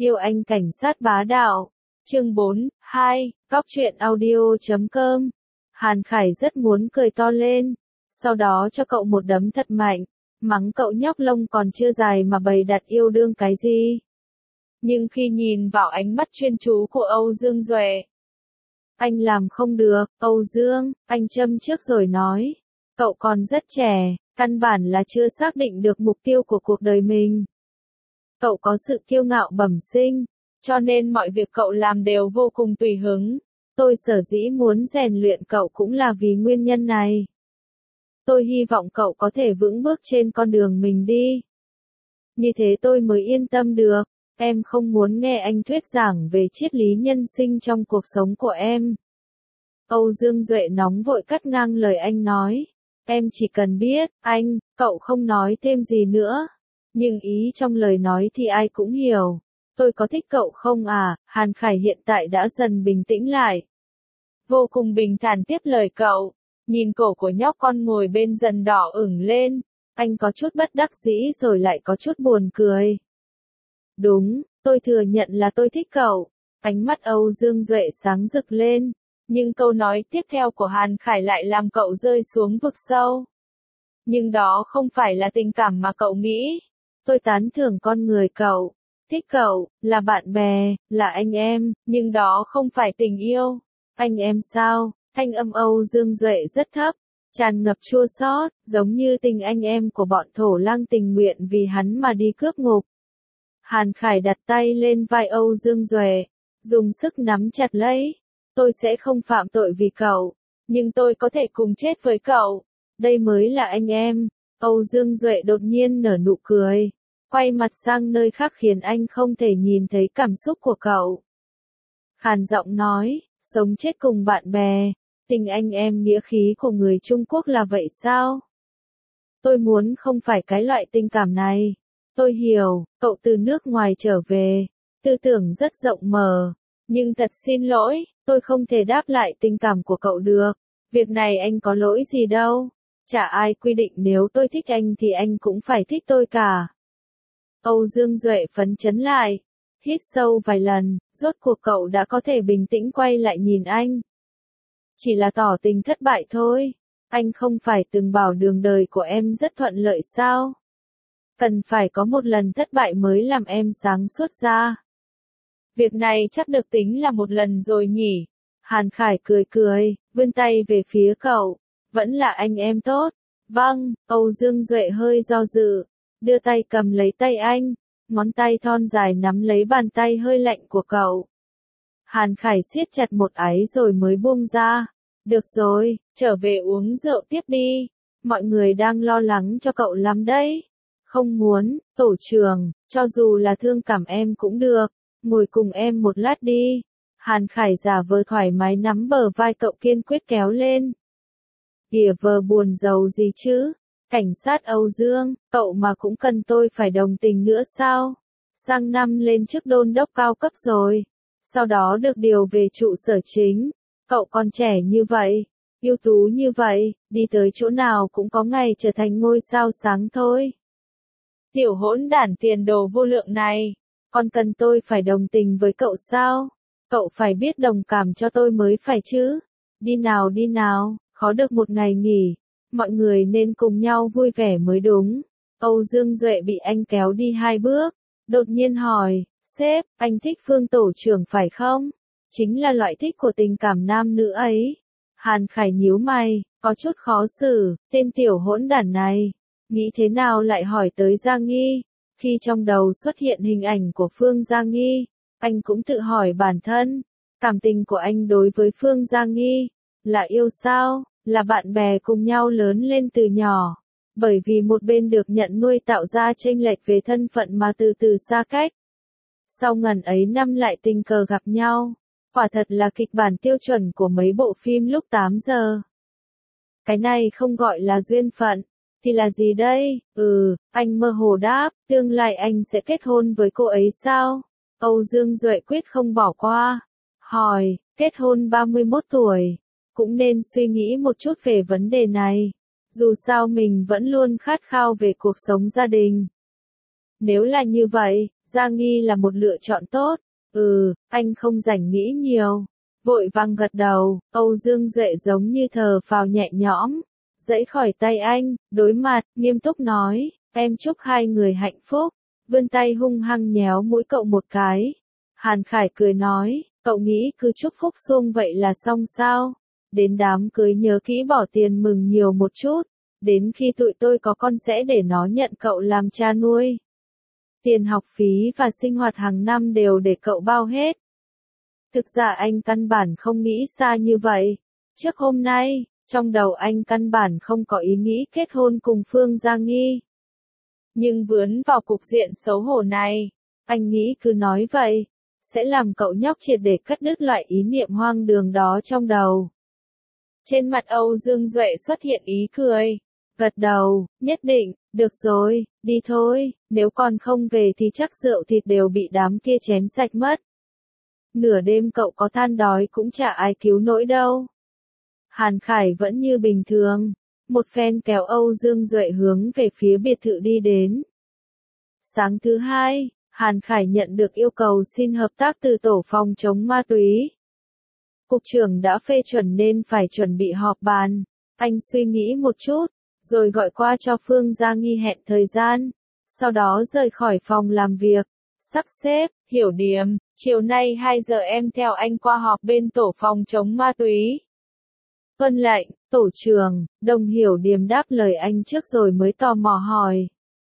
Yêu anh cảnh sát bá đạo. Chương 4, 2, Góc truyện audio.com. Hàn Khải rất muốn cười to lên, sau đó cho cậu một đấm thật mạnh, mắng cậu nhóc lông còn chưa dài mà bày đặt yêu đương cái gì. Nhưng khi nhìn vào ánh mắt chuyên chú của Âu Dương Duệ, anh làm không được. Âu Dương, anh châm trước rồi nói, cậu còn rất trẻ, căn bản là chưa xác định được mục tiêu của cuộc đời mình. Cậu có sự kiêu ngạo bẩm sinh, cho nên mọi việc cậu làm đều vô cùng tùy hứng. Tôi sở dĩ muốn rèn luyện cậu cũng là vì nguyên nhân này. Tôi hy vọng cậu có thể vững bước trên con đường mình đi. Như thế tôi mới yên tâm được. Em không muốn nghe anh thuyết giảng về triết lý nhân sinh trong cuộc sống của em. Âu Dương Duệ nóng vội cắt ngang lời anh nói. Em chỉ cần biết, anh, cậu không nói thêm gì nữa. Nhưng ý trong lời nói thì ai cũng hiểu. Tôi có thích cậu không à? Hàn Khải hiện tại đã dần bình tĩnh lại. Vô cùng bình thản tiếp lời cậu. Nhìn cổ của nhóc con ngồi bên dần đỏ ửng lên. Anh có chút bất đắc dĩ rồi lại có chút buồn cười. Đúng, tôi thừa nhận là tôi thích cậu. Ánh mắt Âu Dương Duệ sáng rực lên. Nhưng câu nói tiếp theo của Hàn Khải lại làm cậu rơi xuống vực sâu. Nhưng đó không phải là tình cảm mà cậu nghĩ. Tôi tán thưởng con người cậu. Thích cậu, là bạn bè, là anh em, nhưng đó không phải tình yêu. Anh em sao? Thanh âm Âu Dương Duệ rất thấp, tràn ngập chua xót, giống như tình anh em của bọn thổ lang tình nguyện vì hắn mà đi cướp ngục. Hàn Khải đặt tay lên vai Âu Dương Duệ, dùng sức nắm chặt lấy. Tôi sẽ không phạm tội vì cậu, nhưng tôi có thể cùng chết với cậu. Đây mới là anh em. Âu Dương Duệ đột nhiên nở nụ cười, quay mặt sang nơi khác khiến anh không thể nhìn thấy cảm xúc của cậu. Khàn giọng nói, sống chết cùng bạn bè, tình anh em nghĩa khí của người Trung Quốc là vậy sao? Tôi muốn không phải cái loại tình cảm này. Tôi hiểu, cậu từ nước ngoài trở về, tư tưởng rất rộng mở, nhưng thật xin lỗi, tôi không thể đáp lại tình cảm của cậu được. Việc này anh có lỗi gì đâu. Chả ai quy định nếu tôi thích anh thì anh cũng phải thích tôi cả. Âu Dương Duệ phấn chấn lại, hít sâu vài lần, rốt cuộc cậu đã có thể bình tĩnh quay lại nhìn anh. Chỉ là tỏ tình thất bại thôi. Anh không phải từng bảo đường đời của em rất thuận lợi sao? Cần phải có một lần thất bại mới làm em sáng suốt ra. Việc này chắc được tính là một lần rồi nhỉ? Hàn Khải cười cười, vươn tay về phía cậu. Vẫn là anh em tốt. Vâng, Âu Dương Duệ hơi do dự, đưa tay cầm lấy tay anh, ngón tay thon dài nắm lấy bàn tay hơi lạnh của cậu. Hàn Khải siết chặt một áy rồi mới buông ra. Được rồi, trở về uống rượu tiếp đi. Mọi người đang lo lắng cho cậu lắm đấy. Không muốn, tổ trưởng, cho dù là thương cảm em cũng được. Ngồi cùng em một lát đi. Hàn Khải giả vờ thoải mái nắm bờ vai cậu kiên quyết kéo lên. Kìa vờ buồn giàu gì chứ? Cảnh sát Âu Dương, cậu mà cũng cần tôi phải đồng tình nữa sao? Sang năm lên chức đôn đốc cao cấp rồi. Sau đó được điều về trụ sở chính. Cậu còn trẻ như vậy, ưu tú như vậy, đi tới chỗ nào cũng có ngày trở thành ngôi sao sáng thôi. Tiểu hỗn đản tiền đồ vô lượng này, còn cần tôi phải đồng tình với cậu sao? Cậu phải biết đồng cảm cho tôi mới phải chứ. Đi nào, khó được một ngày nghỉ, mọi người nên cùng nhau vui vẻ mới đúng. Âu Dương Duệ bị anh kéo đi 2 bước, đột nhiên hỏi, sếp, anh thích Phương tổ trưởng phải không? Chính là loại thích của tình cảm nam nữ ấy. Hàn Khải nhíu mày, có chút khó xử, tên tiểu hỗn đản này, nghĩ thế nào lại hỏi tới Giang Nghi. Khi trong đầu xuất hiện hình ảnh của Phương Giang Nghi, anh cũng tự hỏi bản thân, cảm tình của anh đối với Phương Giang Nghi, là yêu sao, là bạn bè cùng nhau lớn lên từ nhỏ. Bởi vì một bên được nhận nuôi tạo ra chênh lệch về thân phận mà từ từ xa cách. Sau ngần ấy năm lại tình cờ gặp nhau. Quả thật là kịch bản tiêu chuẩn của mấy bộ phim lúc 8 giờ. Cái này không gọi là duyên phận, thì là gì đây? Anh mơ hồ đáp, tương lai anh sẽ kết hôn với cô ấy sao? Âu Dương Duệ quyết không bỏ qua. Hỏi, kết hôn 31 tuổi, cũng nên suy nghĩ một chút về vấn đề này. Dù sao mình vẫn luôn khát khao về cuộc sống gia đình. Nếu là như vậy, Gia Nghi là một lựa chọn tốt. Anh không rảnh nghĩ nhiều. Vội vàng gật đầu, Âu Dương Duệ giống như thở phào nhẹ nhõm. Giãy khỏi tay anh, đối mặt, nghiêm túc nói, em chúc hai người hạnh phúc. Vươn tay hung hăng nhéo mũi cậu một cái. Hàn Khải cười nói, cậu nghĩ cứ chúc phúc suông vậy là xong sao? Đến đám cưới nhớ kỹ bỏ tiền mừng nhiều một chút. Đến khi tụi tôi có con sẽ để nó nhận cậu làm cha nuôi. Tiền học phí và sinh hoạt hàng năm đều để cậu bao hết. Thực ra anh căn bản không nghĩ xa như vậy. Trước hôm nay, trong đầu anh căn bản không có ý nghĩ kết hôn cùng Phương Gia Nghi. Nhưng vướng vào cục diện xấu hổ này, anh nghĩ cứ nói vậy, sẽ làm cậu nhóc triệt để cắt đứt loại ý niệm hoang đường đó trong đầu. Trên mặt Âu Dương Duệ xuất hiện ý cười. Gật đầu, nhất định, được rồi, đi thôi, nếu còn không về thì chắc rượu thịt đều bị đám kia chén sạch mất. Nửa đêm cậu có than đói cũng chả ai cứu nổi đâu. Hàn Khải vẫn như bình thường, một phen kéo Âu Dương Duệ hướng về phía biệt thự đi đến. Sáng thứ hai, Hàn Khải nhận được yêu cầu xin hợp tác từ tổ phòng chống ma túy. Cục trưởng đã phê chuẩn nên phải chuẩn bị họp bàn. Anh suy nghĩ một chút, rồi gọi qua cho Phương Gia Nghi hẹn thời gian. Sau đó rời khỏi phòng làm việc. Sắp xếp, Hiểu Điềm, chiều nay 2 giờ em theo anh qua họp bên tổ phòng chống ma túy. Vâng lệnh, tổ trưởng, Đồng Hiểu Điềm đáp lời anh trước rồi mới tò mò hỏi.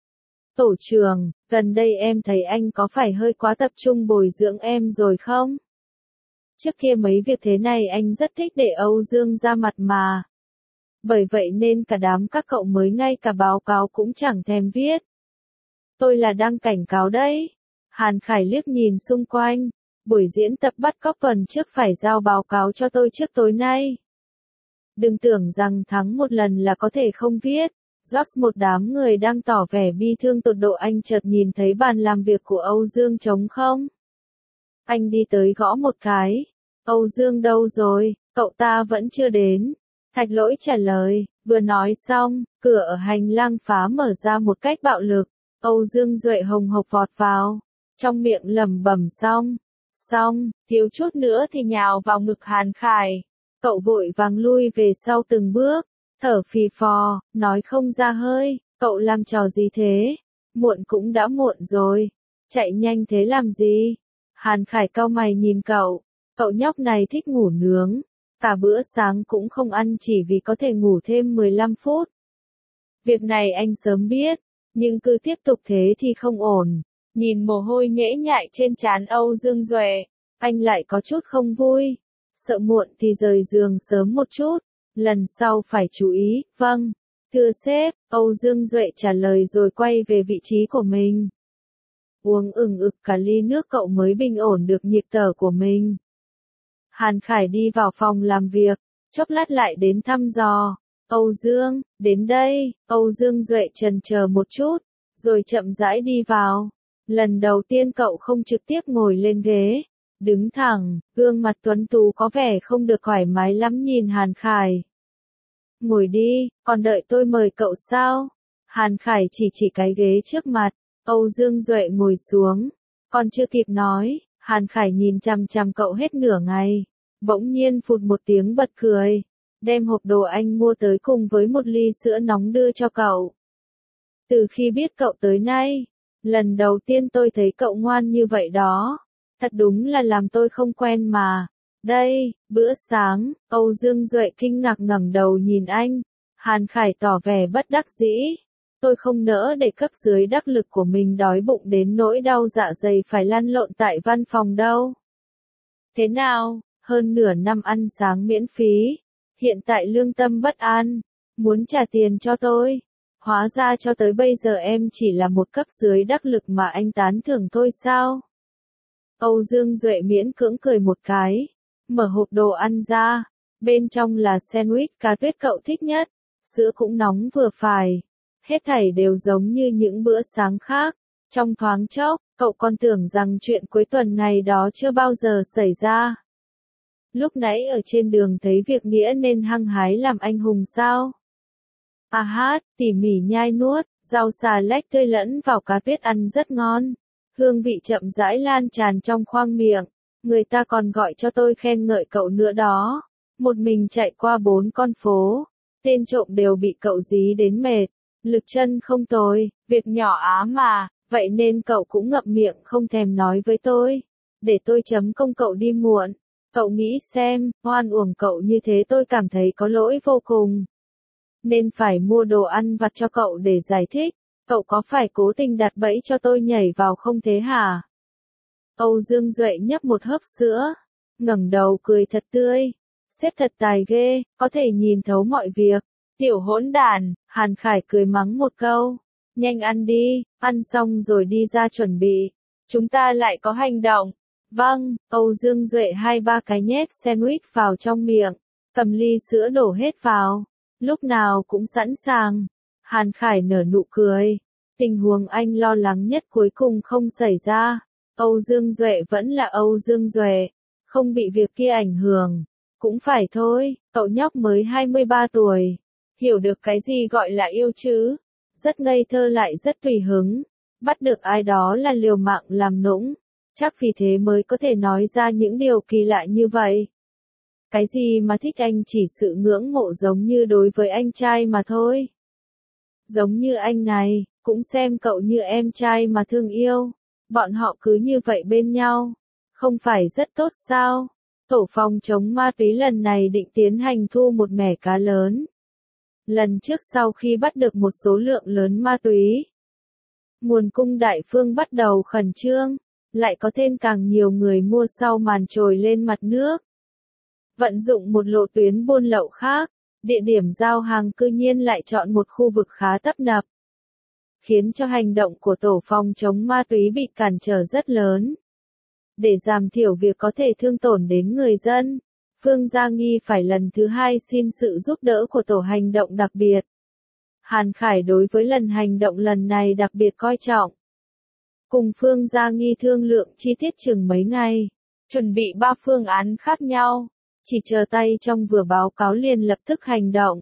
Tổ trưởng, gần đây em thấy anh có phải hơi quá tập trung bồi dưỡng em rồi không? Trước kia mấy việc thế này anh rất thích để Âu Dương ra mặt mà. Bởi vậy nên cả đám các cậu mới ngay cả báo cáo cũng chẳng thèm viết. Tôi là đang cảnh cáo đấy. Hàn Khải liếc nhìn xung quanh. Buổi diễn tập bắt cóc tuần trước phải giao báo cáo cho tôi trước tối nay. Đừng tưởng rằng thắng một lần là có thể không viết. George một đám người đang tỏ vẻ bi thương tột độ anh chợt nhìn thấy bàn làm việc của Âu Dương trống không. Anh đi tới gõ một cái. Âu Dương đâu rồi, cậu ta vẫn chưa đến. Thạch Lỗi trả lời, vừa nói xong, cửa ở hành lang phá mở ra một cách bạo lực. Âu Dương Duệ hồng hộc vọt vào, trong miệng lẩm bẩm xong, thiếu chút nữa thì nhào vào ngực Hàn Khải. Cậu vội vàng lui về sau từng bước, thở phì phò, nói không ra hơi, cậu làm trò gì thế? Muộn cũng đã muộn rồi, chạy nhanh thế làm gì? Hàn Khải cau mày nhìn cậu nhóc này thích ngủ nướng, cả bữa sáng cũng không ăn chỉ vì có thể ngủ thêm 15 phút. Việc này anh sớm biết, nhưng cứ tiếp tục thế thì không ổn. Nhìn mồ hôi nhễ nhại trên trán Âu Dương Duệ, anh lại có chút không vui. Sợ muộn thì rời giường sớm một chút, lần sau phải chú ý. Vâng, thưa sếp, Âu Dương Duệ trả lời rồi quay về vị trí của mình. Uống ực cả ly nước cậu mới bình ổn được nhịp thở của mình. Hàn Khải đi vào phòng làm việc, chốc lát lại đến thăm dò. Âu Dương, đến đây. Âu Dương Duệ chần chờ một chút, rồi chậm rãi đi vào. Lần đầu tiên cậu không trực tiếp ngồi lên ghế, đứng thẳng, gương mặt tuấn tú có vẻ không được thoải mái lắm nhìn Hàn Khải. Ngồi đi, còn đợi tôi mời cậu sao? Hàn Khải chỉ cái ghế trước mặt. Âu Dương Duệ ngồi xuống, còn chưa kịp nói, Hàn Khải nhìn chằm chằm cậu hết nửa ngày, bỗng nhiên phụt một tiếng bật cười, đem hộp đồ anh mua tới cùng với một ly sữa nóng đưa cho cậu. Từ khi biết cậu tới nay, lần đầu tiên tôi thấy cậu ngoan như vậy đó, thật đúng là làm tôi không quen mà. Đây, bữa sáng. Âu Dương Duệ kinh ngạc ngẩng đầu nhìn anh, Hàn Khải tỏ vẻ bất đắc dĩ. Tôi không nỡ để cấp dưới đắc lực của mình đói bụng đến nỗi đau dạ dày phải lăn lộn tại văn phòng đâu. Thế nào, hơn nửa năm ăn sáng miễn phí, hiện tại lương tâm bất an, muốn trả tiền cho tôi. Hóa ra cho tới bây giờ em chỉ là một cấp dưới đắc lực mà anh tán thưởng thôi sao? Âu Dương Duệ miễn cưỡng cười một cái, mở hộp đồ ăn ra, bên trong là sandwich cá tuyết cậu thích nhất, sữa cũng nóng vừa phải. Hết thảy đều giống như những bữa sáng khác. Trong thoáng chốc, cậu còn tưởng rằng chuyện cuối tuần ngày đó chưa bao giờ xảy ra. Lúc nãy ở trên đường thấy việc nghĩa nên hăng hái làm anh hùng sao? Tỉ mỉ nhai nuốt, rau xà lách tươi lẫn vào cá tuyết ăn rất ngon. Hương vị chậm rãi lan tràn trong khoang miệng. Người ta còn gọi cho tôi khen ngợi cậu nữa đó. Một mình chạy qua 4 con phố. Tên trộm đều bị cậu dí đến mệt. Lực chân không tồi, việc nhỏ á mà. Vậy nên cậu cũng ngậm miệng không thèm nói với tôi. Để tôi chấm công cậu đi muộn. Cậu nghĩ xem, oan uổng cậu như thế tôi cảm thấy có lỗi vô cùng. Nên phải mua đồ ăn vặt cho cậu để giải thích. Cậu có phải cố tình đặt bẫy cho tôi nhảy vào không thế hả? Âu Dương Duệ nhấp một hớp sữa. Ngẩng đầu cười thật tươi. Sếp thật tài ghê, có thể nhìn thấu mọi việc. Tiểu hỗn đản, Hàn Khải cười mắng một câu. Nhanh ăn đi, ăn xong rồi đi ra chuẩn bị. Chúng ta lại có hành động. Vâng, Âu Dương Duệ 2-3 cái nhét sandwich vào trong miệng. Cầm ly sữa đổ hết vào. Lúc nào cũng sẵn sàng. Hàn Khải nở nụ cười. Tình huống anh lo lắng nhất cuối cùng không xảy ra. Âu Dương Duệ vẫn là Âu Dương Duệ. Không bị việc kia ảnh hưởng. Cũng phải thôi, cậu nhóc mới 23 tuổi. Hiểu được cái gì gọi là yêu chứ. Rất ngây thơ lại rất tùy hứng. Bắt được ai đó là liều mạng làm nũng. Chắc vì thế mới có thể nói ra những điều kỳ lạ như vậy. Cái gì mà thích anh chỉ sự ngưỡng mộ giống như đối với anh trai mà thôi. Giống như anh này, cũng xem cậu như em trai mà thương yêu. Bọn họ cứ như vậy bên nhau. Không phải rất tốt sao? Tổ phòng chống ma túy lần này định tiến hành thu một mẻ cá lớn. Lần trước sau khi bắt được một số lượng lớn ma túy, nguồn cung đại phương bắt đầu khẩn trương, lại có thêm càng nhiều người mua sau màn trồi lên mặt nước. Vận dụng một lộ tuyến buôn lậu khác, địa điểm giao hàng cư nhiên lại chọn một khu vực khá tấp nập, khiến cho hành động của tổ phòng chống ma túy bị cản trở rất lớn. Để giảm thiểu việc có thể thương tổn đến người dân, Phương Gia Nghi phải lần thứ 2 xin sự giúp đỡ của tổ hành động đặc biệt. Hàn Khải đối với lần hành động lần này đặc biệt coi trọng. Cùng Phương Gia Nghi thương lượng chi tiết chừng mấy ngày, chuẩn bị 3 phương án khác nhau, chỉ chờ tay trong vừa báo cáo liền lập tức hành động.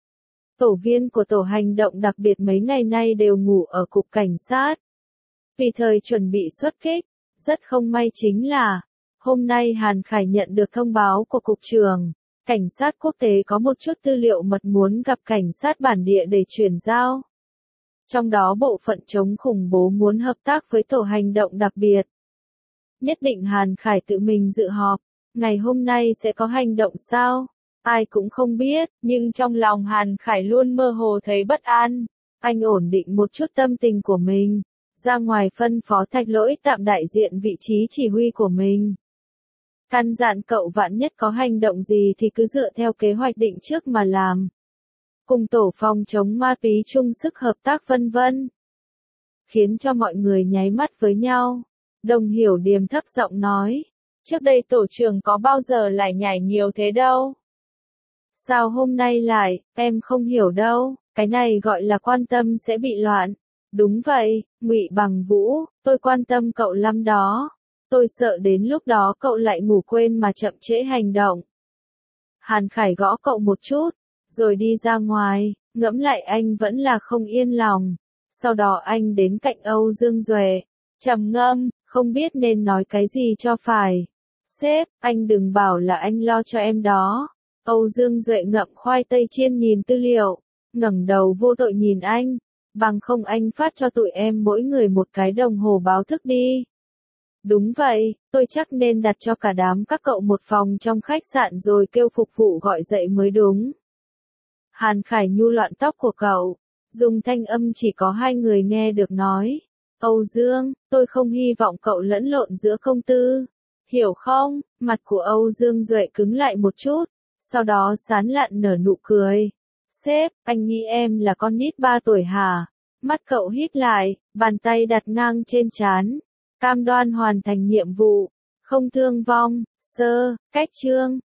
Tổ viên của tổ hành động đặc biệt mấy ngày nay đều ngủ ở cục cảnh sát. Vì thời chuẩn bị xuất kích, rất không may chính là, hôm nay Hàn Khải nhận được thông báo của Cục trưởng, cảnh sát quốc tế có một chút tư liệu mật muốn gặp cảnh sát bản địa để chuyển giao. Trong đó bộ phận chống khủng bố muốn hợp tác với tổ hành động đặc biệt. Nhất định Hàn Khải tự mình dự họp, ngày hôm nay sẽ có hành động sao? Ai cũng không biết, nhưng trong lòng Hàn Khải luôn mơ hồ thấy bất an. Anh ổn định một chút tâm tình của mình, ra ngoài phân phó Thạch Lỗi tạm đại diện vị trí chỉ huy của mình. Căn dặn cậu vạn nhất có hành động gì thì cứ dựa theo kế hoạch định trước mà làm. Cùng tổ phòng chống ma túy chung sức hợp tác vân vân. Khiến cho mọi người nháy mắt với nhau. Đồng Hiểu Điềm thấp giọng nói. Trước đây tổ trưởng có bao giờ lại nhảy nhiều thế đâu. Sao hôm nay lại, em không hiểu đâu, cái này gọi là quan tâm sẽ bị loạn. Đúng vậy, Ngụy Bằng Vũ, tôi quan tâm cậu lắm đó. Tôi sợ đến lúc đó cậu lại ngủ quên mà chậm trễ hành động. Hàn Khải gõ cậu một chút, rồi đi ra ngoài, ngẫm lại anh vẫn là không yên lòng. Sau đó anh đến cạnh Âu Dương Duệ, trầm ngâm, không biết nên nói cái gì cho phải. Sếp, anh đừng bảo là anh lo cho em đó. Âu Dương Duệ ngậm khoai tây chiên nhìn tư liệu, ngẩng đầu vô tội nhìn anh. Bằng không anh phát cho tụi em mỗi người một cái đồng hồ báo thức đi. Đúng vậy, tôi chắc nên đặt cho cả đám các cậu một phòng trong khách sạn rồi kêu phục vụ gọi dậy mới đúng. Hàn Khải nhu loạn tóc của cậu, dùng thanh âm chỉ có 2 người nghe được nói. Âu Dương, tôi không hy vọng cậu lẫn lộn giữa công tư. Hiểu không? Mặt của Âu Dương Duệ cứng lại một chút, sau đó sán lạn nở nụ cười. Sếp, anh nghĩ em là con nít 3 tuổi hả? Mắt cậu híp lại, bàn tay đặt ngang trên trán. Cam đoan hoàn thành nhiệm vụ, không thương vong, sơ, cách chương.